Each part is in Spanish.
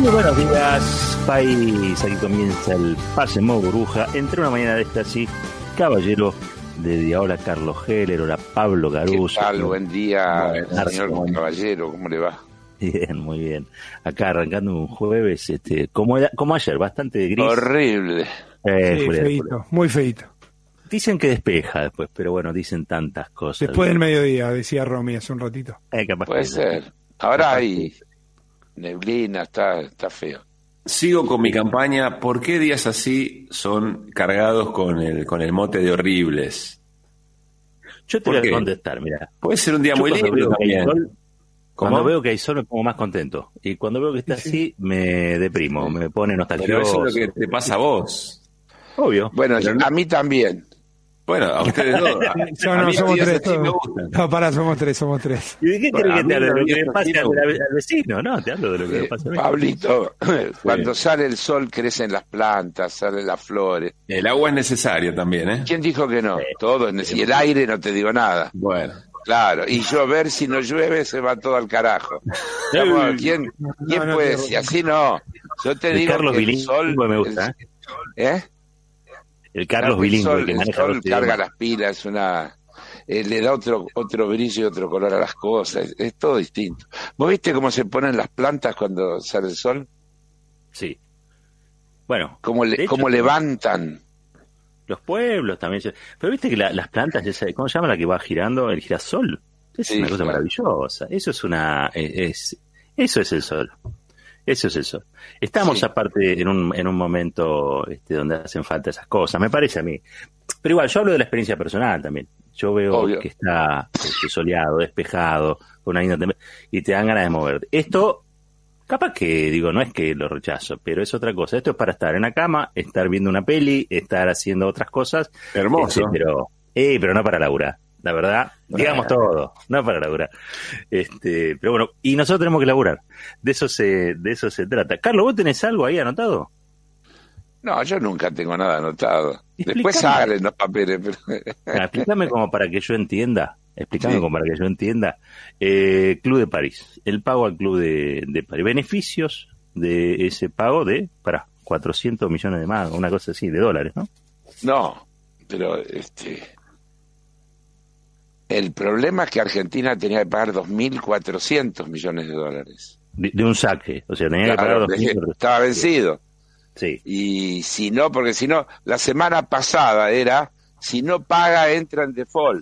Buenos días, país. Aquí comienza el Pase en Modo Burbuja. Entre una mañana de esta, sí, caballero de día. Hola, Carlos Heller. Hola, Pablo Caruso. ¿Qué tal? Buen día, señor caballero. ¿Cómo le va? Bien, muy bien. Acá arrancando un jueves, como ayer, bastante gris. Horrible. Sí, feíto, muy feíto. Dicen que despeja después, pero bueno, dicen tantas cosas. Después del mediodía, decía Romy hace un ratito. Puede ser. Ahora hay neblina, está feo. Sigo con mi campaña. ¿Por qué días así son cargados con el mote de horribles? Yo te voy a contestar, mira. Puede ser un día muy lindo también. Cuando veo que hay sol me pongo más contento. Y cuando veo que está así, me deprimo, me pone nostalgioso. Pero eso es lo que te pasa a vos. Obvio. Bueno, a mí también. Bueno, a ustedes dos. No, somos tres. No, pará, somos tres. ¿Y de qué crees que te hablo? ¿De lo que le pasa al vecino? No, te hablo de lo que le pasa a mí. Pablito, cuando sale el sol crecen las plantas, salen las flores. El agua es necesaria también, ¿eh? ¿Quién dijo que no? Todo es necesario. Y el aire no te digo nada. Bueno. Claro, y llover, si no llueve, se va todo al carajo. ¿Quién puede decir? Así no. Yo te digo Carlos que el bilingüe sol... me gusta. El Carlos bilingüe que maneja el sol carga las pilas, le da otro brillo y otro color a las cosas. Es todo distinto. ¿Vos viste cómo se ponen las plantas cuando sale el sol? Sí. Bueno. Cómo levantan. Los pueblos también. Pero viste que las plantas, ¿cómo se llama la que va girando? El girasol. Es una cosa maravillosa. Eso es eso es el sol. Eso es el sol. Estamos aparte en un momento donde hacen falta esas cosas, me parece a mí. Pero igual, yo hablo de la experiencia personal también. Yo veo que está soleado, despejado, con una linda temperatura, y te dan ganas de moverte. Esto, capaz que, digo, no es que lo rechazo, pero es otra cosa. Esto es para estar en la cama, estar viendo una peli, estar haciendo otras cosas. Hermoso. Pero no para laburar. La verdad, digamos todo, no para laburar. Pero bueno, y nosotros tenemos que laburar. De eso se trata. Carlos, ¿vos tenés algo ahí anotado? No, yo nunca tengo nada anotado. Después salen los papeles. Pero... Explícame como para que yo entienda. Club de París. El pago al Club de París. Beneficios de ese pago de, 400 millones de más, una cosa así, de dólares, ¿no? No, pero el problema es que Argentina tenía que pagar 2.400 millones de dólares. De un saque, o sea, tenía que pagar 2.400. Estaba vencido. Sí. Y si no, porque si no, la semana pasada era, si no paga, entra en default.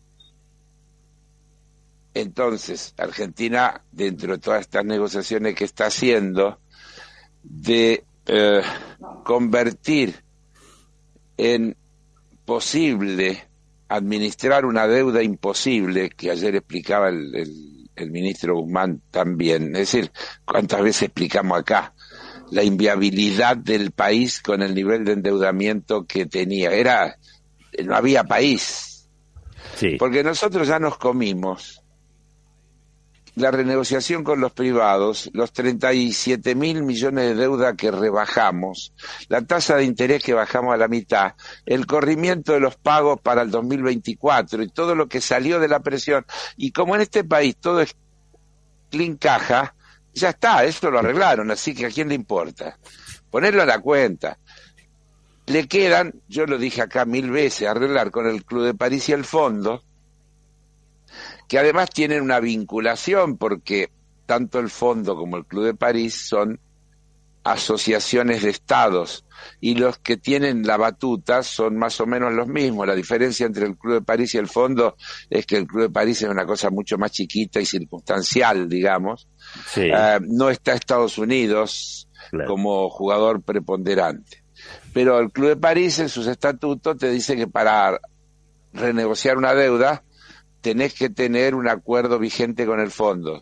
Entonces, Argentina, dentro de todas estas negociaciones que está haciendo, de convertir en posible administrar una deuda imposible, que ayer explicaba el ministro Guzmán también, es decir, cuántas veces explicamos acá la inviabilidad del país con el nivel de endeudamiento que tenía, no había país, porque nosotros ya nos comimos la renegociación con los privados, los 37.000 millones de deuda que rebajamos, la tasa de interés que bajamos a la mitad, el corrimiento de los pagos para el 2024 y todo lo que salió de la presión. Y como en este país todo es clean caja, ya está, esto lo arreglaron, así que ¿a quién le importa? Ponerlo a la cuenta. Le quedan, yo lo dije acá 1000 veces, arreglar con el Club de París y el fondo, que además tienen una vinculación porque tanto el Fondo como el Club de París son asociaciones de estados y los que tienen la batuta son más o menos los mismos. La diferencia entre el Club de París y el Fondo es que el Club de París es una cosa mucho más chiquita y circunstancial, digamos. Sí. No está Estados Unidos como jugador preponderante. Pero el Club de París en sus estatutos te dice que para renegociar una deuda tenés que tener un acuerdo vigente con el fondo.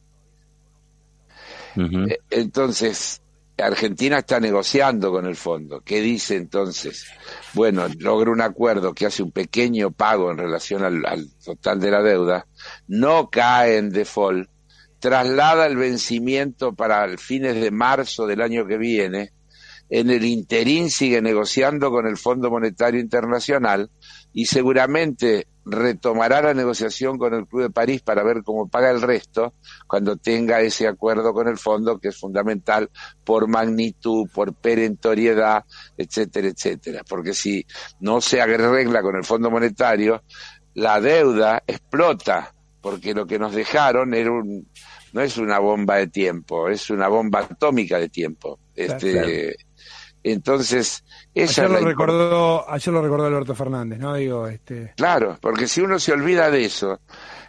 Uh-huh. Entonces, Argentina está negociando con el fondo. ¿Qué dice entonces? Bueno, logra un acuerdo que hace un pequeño pago en relación al total de la deuda, no cae en default, traslada el vencimiento para fines de marzo del año que viene en el interín sigue negociando con el Fondo Monetario Internacional y seguramente retomará la negociación con el Club de París para ver cómo paga el resto cuando tenga ese acuerdo con el fondo, que es fundamental por magnitud, por perentoriedad, etcétera, etcétera. Porque si no se arregla con el Fondo Monetario, la deuda explota, porque lo que nos dejaron no es una bomba de tiempo, es una bomba atómica de tiempo. Claro. Entonces, ayer lo recordó Alberto Fernández, ¿no? Claro, porque si uno se olvida de eso,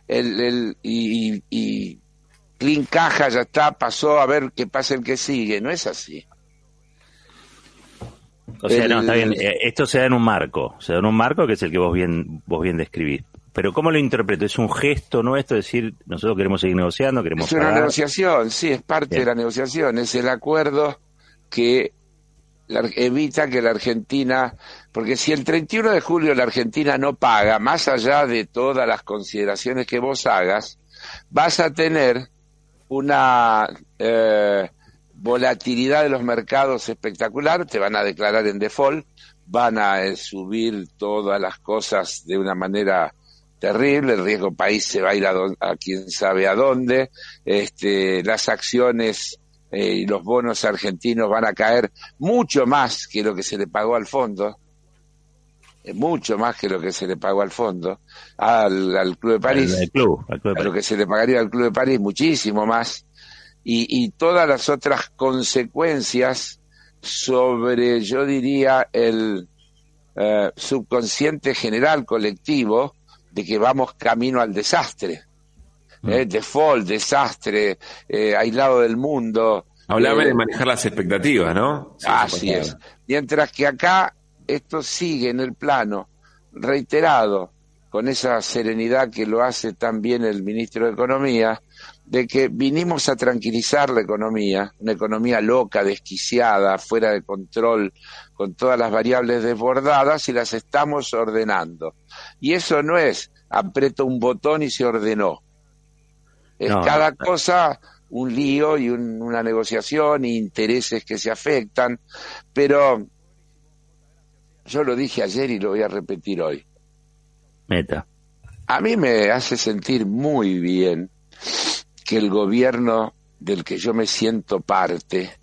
y clean caja, ya está, pasó, a ver qué pasa el que sigue, no es así. O sea, no, está bien, esto se da en un marco, que es el que vos bien describís. Pero ¿cómo lo interpreto? ¿Es un gesto nuestro? Es decir, nosotros queremos seguir negociando, queremos Es una pagar. negociación, sí, es parte de la negociación, es el acuerdo que evita que la Argentina, porque si el 31 de julio la Argentina no paga, más allá de todas las consideraciones que vos hagas, vas a tener una volatilidad de los mercados espectacular, te van a declarar en default, van a subir todas las cosas de una manera terrible, el riesgo país se va a ir a quién sabe a dónde, las acciones y los bonos argentinos van a caer mucho más que lo que se le pagó al fondo, mucho más que lo que se le pagó al fondo, al Club de París, al Club de París. A lo que se le pagaría al Club de París, muchísimo más, y todas las otras consecuencias sobre, yo diría, el subconsciente general colectivo de que vamos camino al desastre. Default, desastre, aislado del mundo. Hablame de manejar las expectativas, ¿no? Sí, así es. Mientras que acá esto sigue en el plano reiterado, con esa serenidad que lo hace también el ministro de Economía, de que vinimos a tranquilizar la economía, una economía loca, desquiciada, fuera de control, con todas las variables desbordadas, y las estamos ordenando. Y eso no es aprieto un botón y se ordenó. Es cada cosa un lío y una negociación y intereses que se afectan, pero yo lo dije ayer y lo voy a repetir hoy. Meta. A mí me hace sentir muy bien que el gobierno del que yo me siento parte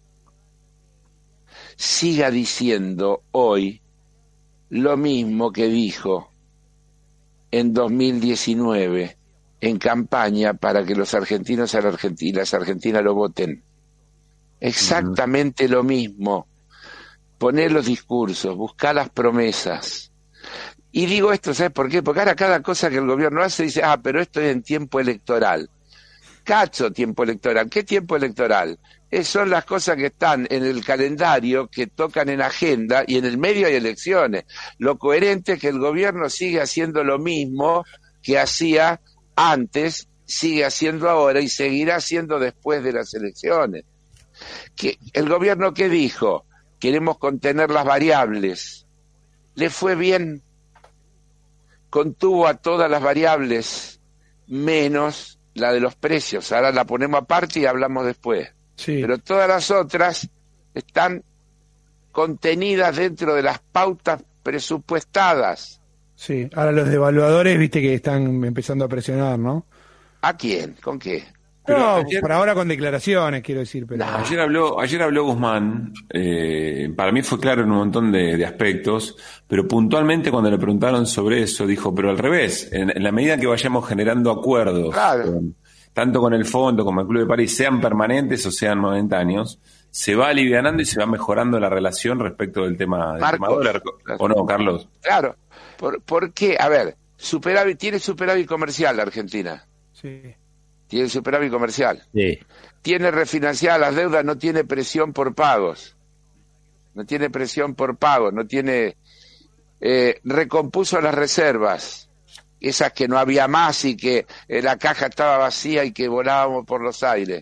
siga diciendo hoy lo mismo que dijo en 2019 en campaña para que los argentinos y las argentinas lo voten. Exactamente lo mismo. Poner los discursos, buscar las promesas. Y digo esto, ¿sabes por qué? Porque ahora cada cosa que el gobierno hace dice, pero esto es en tiempo electoral. Cacho, tiempo electoral. ¿Qué tiempo electoral? Son las cosas que están en el calendario, que tocan en agenda, y en el medio hay elecciones. Lo coherente es que el gobierno sigue haciendo lo mismo que hacía antes, sigue haciendo ahora y seguirá haciendo después de las elecciones. ¿El gobierno qué dijo? Queremos contener las variables. ¿Le fue bien? Contuvo a todas las variables, menos la de los precios. Ahora la ponemos aparte y hablamos después. Sí. Pero todas las otras están contenidas dentro de las pautas presupuestadas. Sí, ahora los devaluadores, viste que están empezando a presionar, ¿no? ¿A quién? ¿Con qué? No, por ahora con declaraciones, quiero decir. Pero Ayer habló Guzmán, para mí fue claro en un montón de aspectos, pero puntualmente cuando le preguntaron sobre eso, dijo, pero al revés, en la medida que vayamos generando acuerdos, claro, tanto con el Fondo como el Club de París, sean permanentes o sean momentáneos, se va alivianando y se va mejorando la relación respecto del tema dólar. ¿O no, Carlos? Claro. ¿Por qué? A ver, tiene superávit comercial la Argentina. Sí. Tiene superávit comercial. Sí. Tiene refinanciadas las deudas, no tiene presión por pagos. No tiene presión por pagos, no tiene... recompuso las reservas, esas que no había más y que la caja estaba vacía y que volábamos por los aires.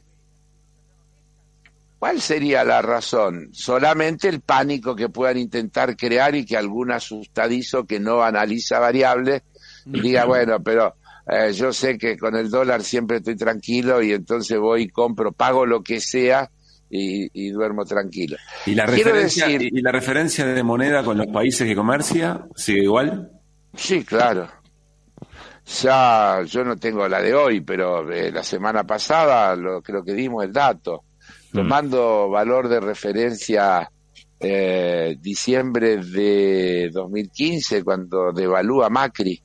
¿Cuál sería la razón? Solamente el pánico que puedan intentar crear y que algún asustadizo que no analiza variables diga, bueno, pero yo sé que con el dólar siempre estoy tranquilo y entonces voy y compro, pago lo que sea y duermo tranquilo. ¿Y la referencia de moneda con los países que comercia sigue igual? Sí, claro. Ya yo no tengo la de hoy, pero la semana pasada creo que dimos el dato. Tomando valor de referencia diciembre de 2015, cuando devalúa Macri,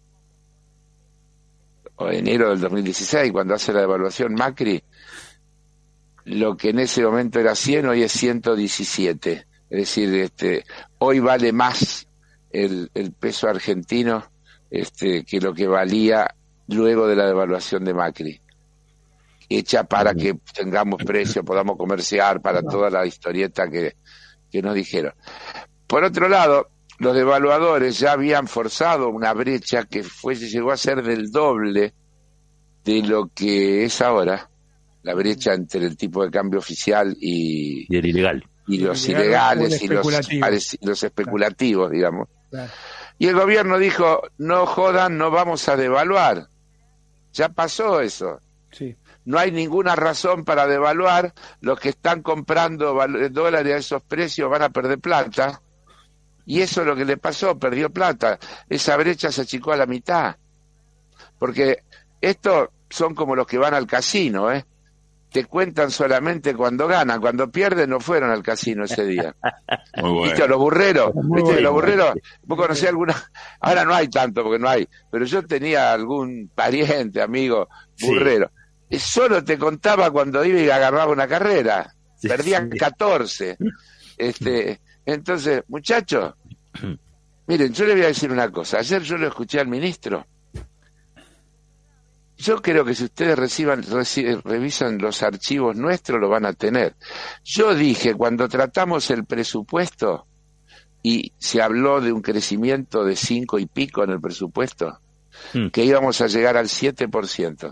o enero del 2016, cuando hace la devaluación Macri, lo que en ese momento era 100, hoy es 117. Es decir, hoy vale más el peso argentino que lo que valía luego de la devaluación de Macri, hecha para que tengamos precio, podamos comerciar, para toda la historieta que nos dijeron. Por otro lado, los devaluadores ya habían forzado una brecha que llegó a ser del doble de lo que es ahora, la brecha entre el tipo de cambio oficial y el ilegal. Y los ilegales y los especulativos, digamos. Claro. Y el gobierno dijo, no jodan, no vamos a devaluar. Ya pasó eso. Sí. No hay ninguna razón para devaluar. Los que están comprando dólares a esos precios van a perder plata. Y eso es lo que le pasó, perdió plata. Esa brecha se achicó a la mitad. Porque estos son como los que van al casino, ¿eh? Te cuentan solamente cuando ganan, cuando pierden no fueron al casino ese día. Muy bueno. ¿Viste los burreros? ¿Viste los burreros? ¿Vos conocés alguna? Ahora no hay tanto porque no hay, pero yo tenía algún pariente, amigo, burrero. Sí. Solo te contaba cuando iba y agarraba una carrera. Sí, perdían 14. Entonces, muchachos, miren, yo le voy a decir una cosa. Ayer yo lo escuché al ministro. Yo creo que si ustedes revisan los archivos nuestros, lo van a tener. Yo dije, cuando tratamos el presupuesto, y se habló de un crecimiento de 5 y pico en el presupuesto, que íbamos a llegar al 7%.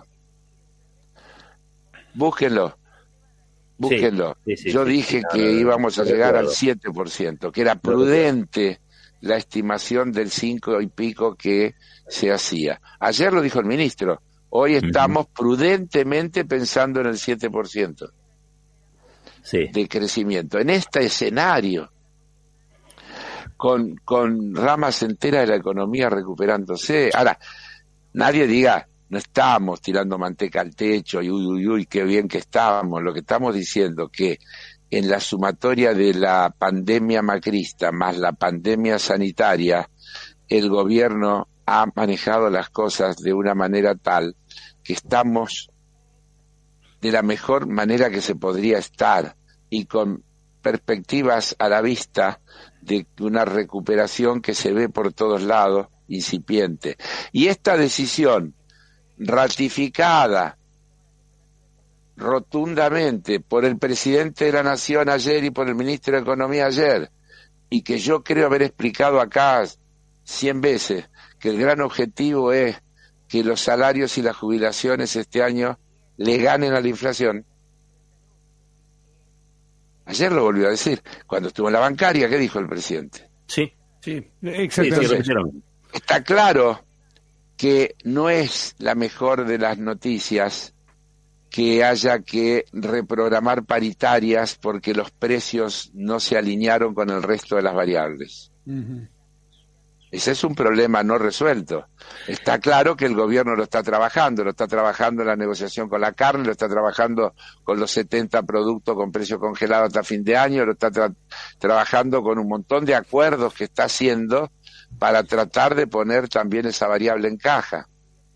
Búsquenlo. Sí, yo dije que íbamos a llegar al 7%, que era prudente la estimación del 5 y pico que se hacía. Ayer lo dijo el ministro. Hoy estamos prudentemente pensando en el 7% de crecimiento. En este escenario, con ramas enteras de la economía recuperándose. Ahora, nadie diga, no estamos tirando manteca al techo y uy, qué bien que estábamos. Lo que estamos diciendo que en la sumatoria de la pandemia macrista más la pandemia sanitaria, el gobierno ha manejado las cosas de una manera tal que estamos de la mejor manera que se podría estar y con perspectivas a la vista de una recuperación que se ve por todos lados, incipiente. Y esta decisión ratificada rotundamente por el presidente de la Nación ayer y por el ministro de Economía ayer, y que yo creo haber explicado acá 100 veces, que el gran objetivo es que los salarios y las jubilaciones este año le ganen a la inflación. Ayer lo volvió a decir, cuando estuvo en la bancaria, ¿qué dijo el presidente? Sí, exactamente. Entonces, está claro que no es la mejor de las noticias que haya que reprogramar paritarias porque los precios no se alinearon con el resto de las variables. Ese es un problema no resuelto. Está claro que el gobierno lo está trabajando en la negociación con la carne, lo está trabajando con los 70 productos con precio congelado hasta fin de año, lo está trabajando con un montón de acuerdos que está haciendo para tratar de poner también esa variable en caja.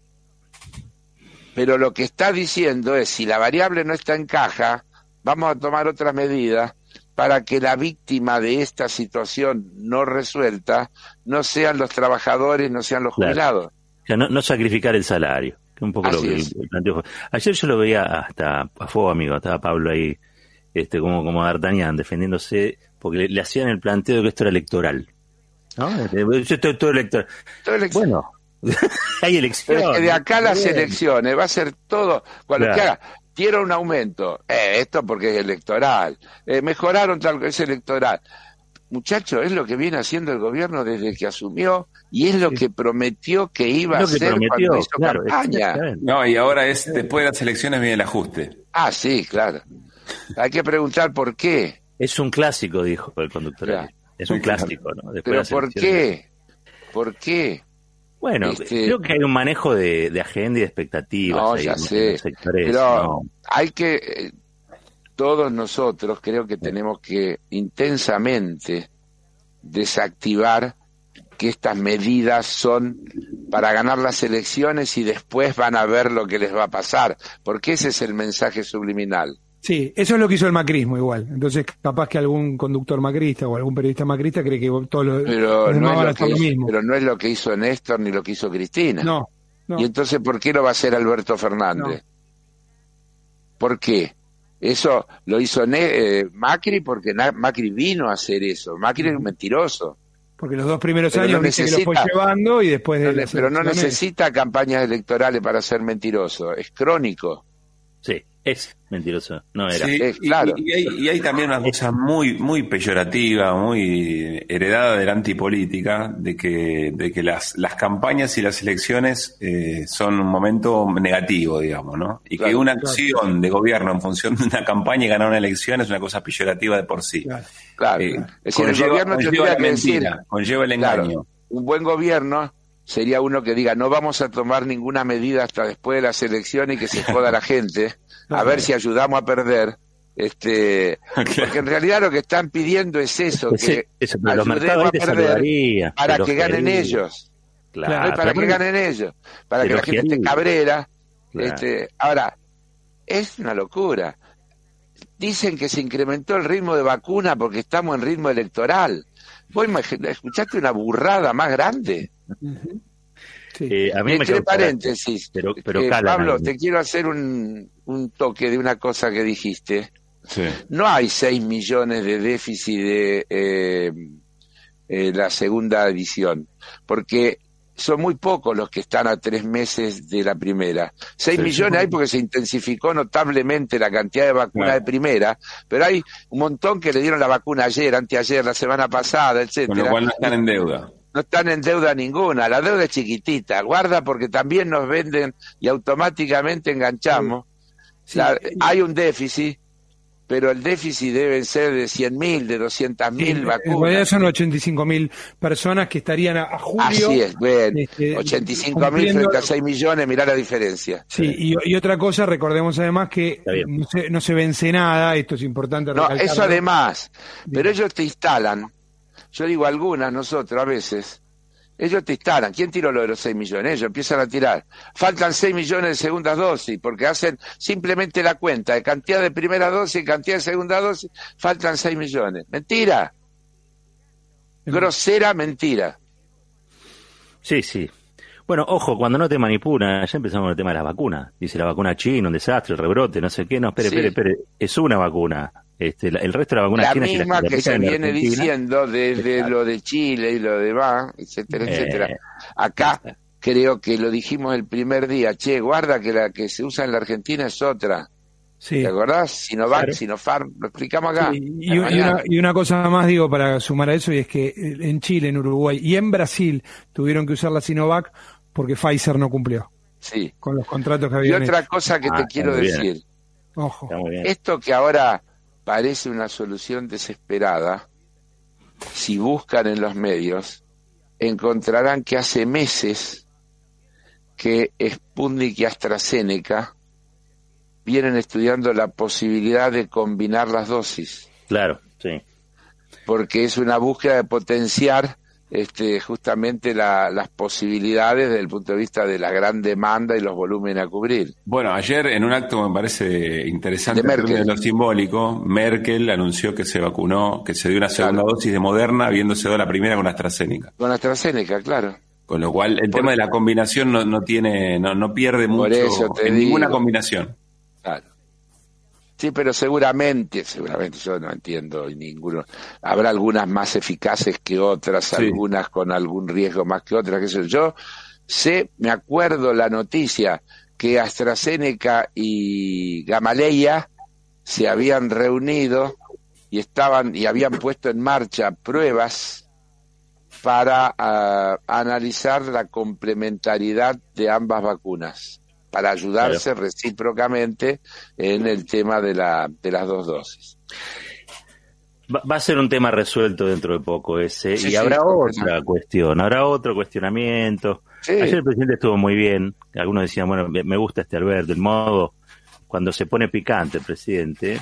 Pero lo que está diciendo es, si la variable no está en caja, vamos a tomar otras medidas para que la víctima de esta situación no resuelta no sean los trabajadores, no sean los jubilados. O sea, no sacrificar el salario, que es un poco Así lo que el planteo. Ayer yo lo veía hasta a fuego, amigo, estaba Pablo ahí, como D'Artagnan, defendiéndose, porque le hacían el planteo de que esto era electoral. ¿No? Yo estoy todo electoral. Bueno, hay elecciones. Pero es que de acá las elecciones va a ser todo, cuando que haga, quiero un aumento, esto porque es electoral, mejoraron tal que es electoral. Muchachos, es lo que viene haciendo el gobierno desde que asumió y es lo que prometió que iba a hacer cuando hizo campaña. No, y ahora después de las elecciones viene el ajuste. Sí, claro. Hay que preguntar por qué. Es un clásico, dijo el conductor. Ya. Es un clásico, ¿no? Después Pero de las ¿por elecciones. qué? ¿Por qué? Bueno, creo que hay un manejo de agenda y de expectativas. No, ahí ya en sé. los sectores, Pero ¿no? hay que, todos nosotros creo que tenemos que intensamente desactivar que estas medidas son para ganar las elecciones y después van a ver lo que les va a pasar, porque ese es el mensaje subliminal. Sí, eso es lo que hizo el macrismo igual. Entonces, capaz que algún conductor macrista o algún periodista macrista cree que todos los Pero demás no van a es hacer lo mismo. pero no es lo que hizo Néstor ni lo que hizo Cristina. No, no. Y entonces, ¿por qué lo va a hacer Alberto Fernández? ¿Por qué? Eso lo hizo Macri porque Macri vino a hacer eso. Macri es un mentiroso. Porque los 2 primeros Pero años no viste que lo fue necesita- llevando y después de las Pero no elecciones- necesita campañas electorales para ser mentiroso. Es crónico. Sí, es mentiroso. No era. Sí, claro. y hay también una cosa muy peyorativa, muy heredada de la antipolítica, de que las campañas y las elecciones son un momento negativo, digamos, ¿no? Y Claro, que una acción de gobierno en función de una campaña y ganar una elección es una cosa peyorativa de por sí. Claro. Es decir, el gobierno conlleva tendría la que decir, mentira, conlleva el claro, engaño. un buen gobierno sería uno que diga, no vamos a tomar ninguna medida hasta después de las elecciones y que se joda la gente, a ver si ayudamos a perder. Porque en realidad lo que están pidiendo es eso, que Eso, pero los ayudemos mercados a ahí te perder saludarían, para te que ganen elogiarían. ellos. Claro, Para que pero- ganen ellos, para te que la gente esté elogiarían. cabrera. Claro. Ahora, es una locura. Dicen que se incrementó el ritmo de vacuna porque estamos en ritmo electoral. ¿Vos escuchaste una burrada más grande? Sí. A mí me Entre causa paréntesis, gracia, pero calan Pablo, ahí. te quiero hacer un toque de una cosa que dijiste. Sí. No hay 6 millones de déficit de la segunda edición, porque son muy pocos los que están a 3 meses de la primera. 6 millones hay porque se intensificó notablemente la cantidad de vacunas de primera, pero hay un montón que le dieron la vacuna ayer, anteayer, la semana pasada, etcétera. Con lo cual no están en deuda. No están en deuda ninguna, la deuda es chiquitita, guarda porque también nos venden y automáticamente enganchamos. Sí. Hay un déficit, pero el déficit deben ser de 100.000, de 200.000 En vacunas. realidad son 85.000 personas que estarían a julio. Así es, bueno, 85.000 cumpliendo- frente a 6 millones, mirá la diferencia. Sí, y otra cosa, recordemos además que Está bien. no se vence nada, esto es importante No, recalcarlo. eso además, pero ellos te instalan, yo digo algunas, nosotros a veces, ellos te instalan. ¿Quién tiró lo de los 6 millones? Ellos empiezan a tirar. Faltan 6 millones de segundas dosis, porque hacen simplemente la cuenta de cantidad de primera dosis y cantidad de segunda dosis, faltan 6 millones. Mentira. Grosera mentira. Sí, sí. Bueno, ojo, cuando no te manipulan, ya empezamos con el tema de las vacunas. Dice la vacuna china, un desastre, el rebrote, no sé qué. No, espere. Es una vacuna. El resto de las vacunas La chinas si las misma que aplican se en viene Argentina, diciendo desde Claro. lo de Chile y lo demás, etcétera, etcétera. ya Acá está. creo que lo dijimos el primer día. Che, guarda que la que se usa en la Argentina es otra. Sí. ¿Te acordás? Sinovac, Claro. Sinopharm, lo explicamos acá. Sí, y una cosa más digo para sumar a eso, y es que en Chile, en Uruguay y en Brasil tuvieron que usar la Sinovac porque Pfizer no cumplió Sí. con los contratos que Y habían otra hecho. cosa que Ah, te está quiero muy bien. decir. Ojo. Está muy bien. Esto que ahora parece una solución desesperada, si buscan en los medios, encontrarán que hace meses que Sputnik y AstraZeneca vienen estudiando la posibilidad de combinar las dosis, Claro, sí. porque es una búsqueda de potenciar justamente las posibilidades desde el punto de vista de la gran demanda y los volúmenes a cubrir. Bueno, ayer en un acto me parece interesante De Merkel. de lo simbólico, Merkel anunció que se vacunó, que se dio una segunda dosis de Moderna, habiéndose dado la primera con AstraZeneca. Con AstraZeneca, claro. Con lo cual el tema de la combinación no pierde mucho eso te en digo. ninguna combinación. Claro. Sí, pero seguramente yo no entiendo ninguno. Habrá algunas más eficaces que otras, Sí. algunas con algún riesgo más que otras, qué sé yo. Me acuerdo la noticia que AstraZeneca y Gamaleya se habían reunido y habían puesto en marcha pruebas para analizar la complementariedad de ambas vacunas. para ayudarse recíprocamente en el tema de las 2 dosis. Va a ser un tema resuelto dentro de poco ese, Sí, y habrá sí, otra cuestión, habrá otro cuestionamiento. Sí. Ayer el presidente estuvo muy bien, algunos decían, bueno, me gusta Alberto, el modo cuando se pone picante el presidente,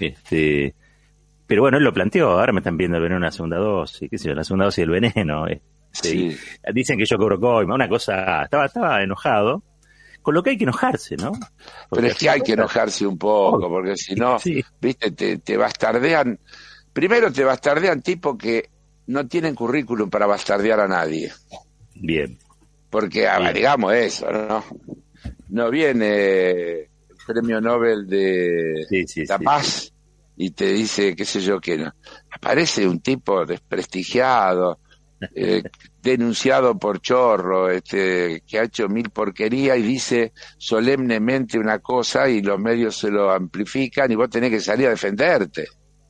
pero bueno, él lo planteó, ahora me están viendo el veneno en la segunda dosis, qué sé yo, la segunda dosis del veneno, Sí. dicen que yo cobro coima, una cosa, estaba enojado, con lo que hay que enojarse, ¿no? Pero es que hay que enojarse un poco, porque si no, viste, te bastardean. Primero te bastardean tipos que no tienen currículum para bastardear a nadie. Bien. Porque, digamos eso, ¿no? No viene el premio Nobel de la Paz y te dice, qué sé yo, que no. Aparece un tipo desprestigiado, denunciado por chorro, que ha hecho 1000 porquerías y dice solemnemente una cosa y los medios se lo amplifican y vos tenés que salir a defenderte.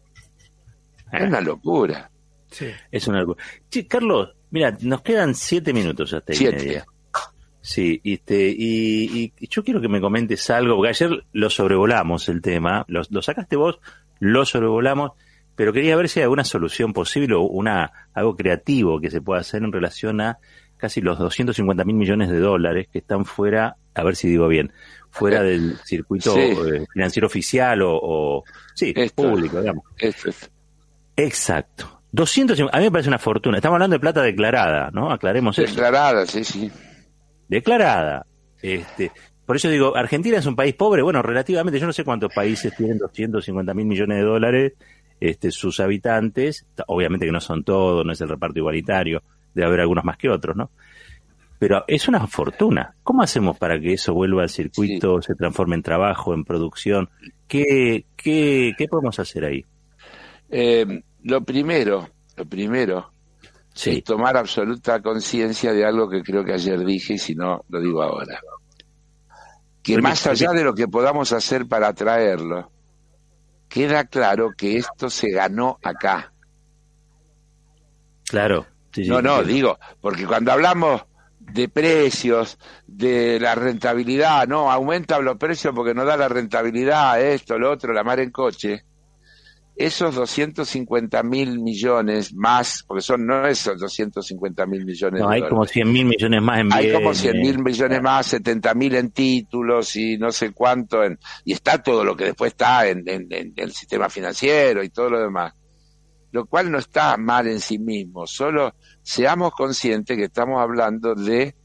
Es una locura. Sí. Es una locura. Sí, Carlos, mira, nos quedan 7 minutos hasta 7. Sí, y yo quiero que me comentes algo, porque ayer lo sobrevolamos el tema, lo sacaste vos, lo sobrevolamos, pero quería ver si hay alguna solución posible o algo creativo que se pueda hacer en relación a casi los 250.000 millones de dólares que están fuera, a ver si digo bien, fuera del circuito financiero oficial o público, digamos. Exacto. 250, a mí me parece una fortuna. Estamos hablando de plata declarada, ¿no? Aclaremos eso. Declarada, sí. Declarada. Por eso digo, Argentina es un país pobre, bueno, relativamente, yo no sé cuántos países tienen 250.000 millones de dólares, sus habitantes, obviamente que no son todos, no es el reparto igualitario, debe haber algunos más que otros, ¿no? Pero es una fortuna. ¿Cómo hacemos para que eso vuelva al circuito, se transforme en trabajo, en producción? ¿Qué podemos hacer ahí? Lo primero es tomar absoluta conciencia de algo que creo que ayer dije y si no, lo digo ahora. Que más allá de lo que podamos hacer para atraerlo, queda claro que esto se ganó acá. Claro. Digo, porque cuando hablamos de precios, de la rentabilidad, no, aumentan los precios porque no da la rentabilidad, esto, lo otro, la mar en coche. Esos 250.000 millones más, porque no esos 250.000 millones de hay dólares. como 100.000 millones más en bienes. Hay como 100.000 millones más, 70.000 en títulos y no sé cuánto, y está todo lo que después está en el sistema financiero y todo lo demás. Lo cual no está mal en sí mismo, solo seamos conscientes que estamos hablando de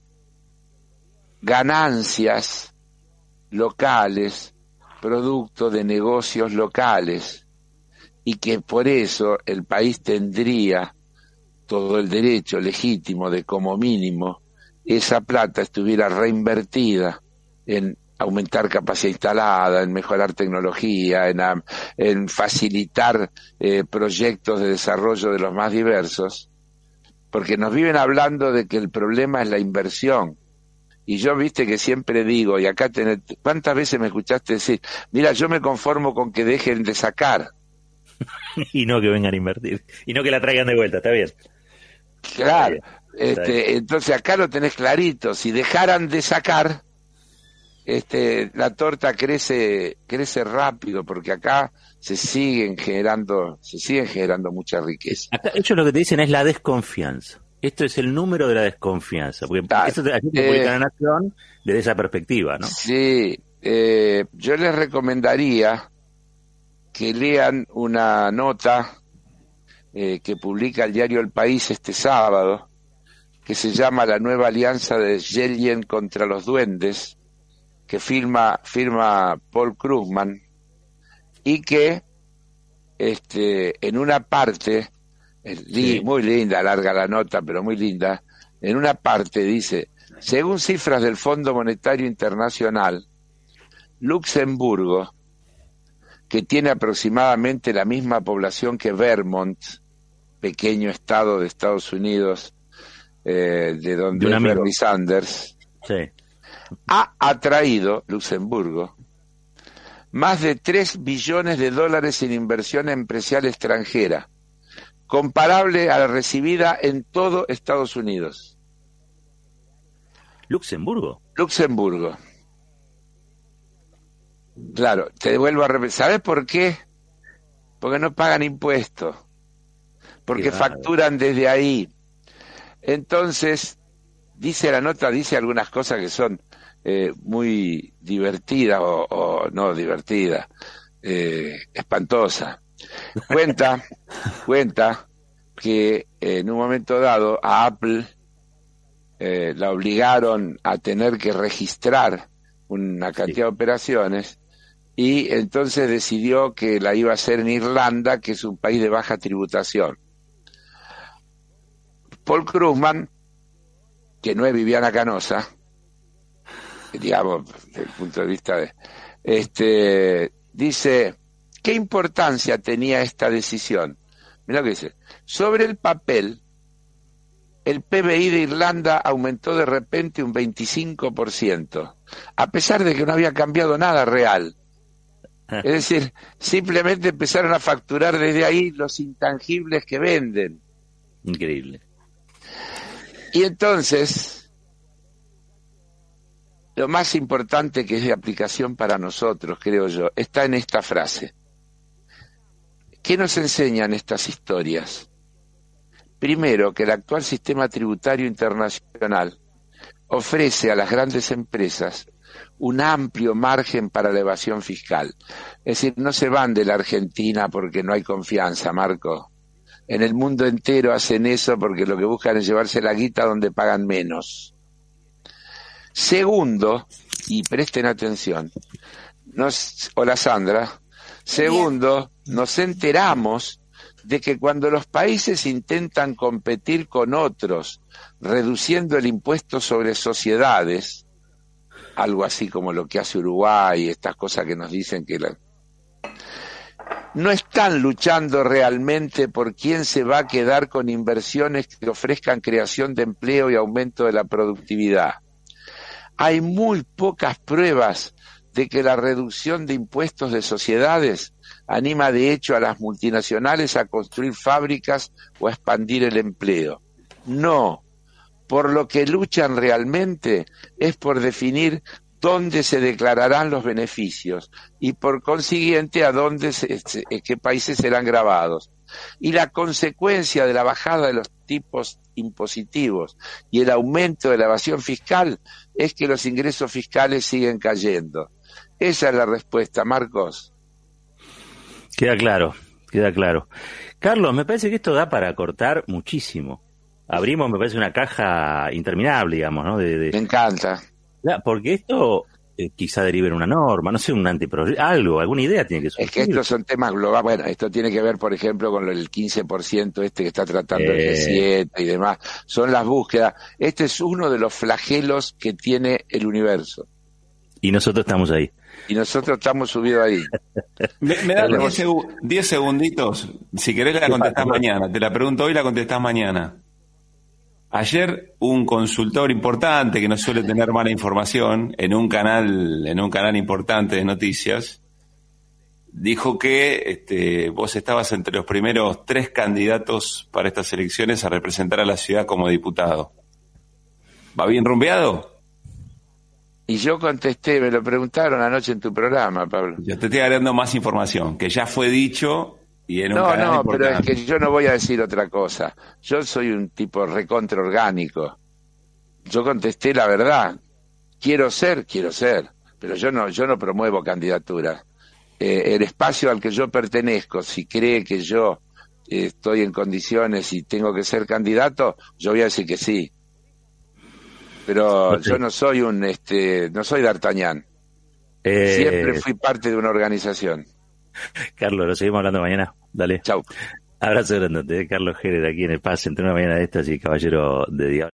ganancias locales, producto de negocios locales, y que por eso el país tendría todo el derecho legítimo de, como mínimo, esa plata estuviera reinvertida en aumentar capacidad instalada, en mejorar tecnología, en facilitar proyectos de desarrollo de los más diversos, porque nos viven hablando de que el problema es la inversión. Y yo, viste, que siempre digo, y acá ¿cuántas veces me escuchaste decir, mira, yo me conformo con que dejen de sacar? Y no que vengan a invertir, y no que la traigan de vuelta, está bien. Claro, entonces acá lo tenés clarito, si dejaran de sacar, la torta crece rápido, porque acá se siguen generando mucha riqueza. Acá ellos lo que te dicen es la desconfianza. Esto es el número de la desconfianza, porque esto aquí te publica la Nación desde esa perspectiva, ¿no? Sí, yo les recomendaría que lean una nota que publica el diario El País este sábado, que se llama La nueva alianza de Yellen contra los duendes, que firma Paul Krugman, y que en una parte, muy linda, larga la nota, pero muy linda, en una parte dice, según cifras del Fondo Monetario Internacional, Luxemburgo, que tiene aproximadamente la misma población que Vermont, pequeño estado de Estados Unidos, de donde es Bernie Sanders, ha atraído, Luxemburgo, más de 3 billones de dólares en inversión empresarial extranjera, comparable a la recibida en todo Estados Unidos. ¿Luxemburgo? Luxemburgo. Claro, te vuelvo a repetir. ¿Sabes por qué? Porque no pagan impuestos, porque Claro. facturan desde ahí. Entonces, dice la nota, dice algunas cosas que son muy divertidas o no divertidas, espantosas. Cuenta que en un momento dado a Apple la obligaron a tener que registrar una cantidad de operaciones y entonces decidió que la iba a hacer en Irlanda, que es un país de baja tributación. Paul Krugman, que no es Viviana Canosa, digamos, desde el punto de vista de... dice, ¿qué importancia tenía esta decisión? Mirá lo que dice. Sobre el papel, el PBI de Irlanda aumentó de repente un 25%, a pesar de que no había cambiado nada real. Es decir, simplemente empezaron a facturar desde ahí los intangibles que venden. Increíble. Y entonces, lo más importante que es de aplicación para nosotros, creo yo, está en esta frase. ¿Qué nos enseñan estas historias? Primero, que el actual sistema tributario internacional ofrece a las grandes empresas un amplio margen para la evasión fiscal. Es decir, no se van de la Argentina porque no hay confianza, Marco. En el mundo entero hacen eso porque lo que buscan es llevarse la guita donde pagan menos. Segundo, y presten atención, hola Sandra. Segundo, nos enteramos de que cuando los países intentan competir con otros, reduciendo el impuesto sobre sociedades, algo así como lo que hace Uruguay, estas cosas que nos dicen que no están luchando realmente por quién se va a quedar con inversiones que ofrezcan creación de empleo y aumento de la productividad. Hay muy pocas pruebas de que la reducción de impuestos de sociedades anima de hecho a las multinacionales a construir fábricas o a expandir el empleo. No, por lo que luchan realmente es por definir dónde se declararán los beneficios y por consiguiente a dónde qué países serán gravados. Y la consecuencia de la bajada de los tipos impositivos y el aumento de la evasión fiscal es que los ingresos fiscales siguen cayendo. Esa es la respuesta, Marcos. Queda claro, queda claro. Carlos, me parece que esto da para cortar muchísimo. Abrimos, me parece, una caja interminable, digamos, ¿no? Me encanta. Porque esto quizá derive en una norma, no sé, un algo, alguna idea tiene que surgir. Es que estos son temas globales. Bueno, esto tiene que ver, por ejemplo, con el 15% que está tratando el G7 y demás. Son las búsquedas. Este es uno de los flagelos que tiene el universo. Y nosotros estamos ahí. Y nosotros estamos subidos ahí. Me das 10 segunditos. Si querés la contestás mañana. Te la pregunto hoy y la contestás mañana. Ayer un consultor importante que no suele tener mala información en un canal importante de noticias dijo que vos estabas entre los primeros 3 candidatos para estas elecciones a representar a la ciudad como diputado. ¿Va bien rumbeado? Y yo contesté, me lo preguntaron anoche en tu programa, Pablo. Yo te estoy agregando más información, que ya fue dicho y en un canal importante. Pero es que yo no voy a decir otra cosa. Yo soy un tipo recontra orgánico. Yo contesté la verdad. Quiero ser, pero yo no promuevo candidaturas. El espacio al que yo pertenezco, si cree que yo estoy en condiciones y tengo que ser candidato, yo voy a decir que sí. Pero okay. Yo no soy no soy D'Artagnan. Siempre fui parte de una organización. Carlos, lo seguimos hablando mañana. Dale. Chau. Abrazo grande, Carlos Herer, aquí en el Pase, entre una mañana de estas y Caballero de Diablo.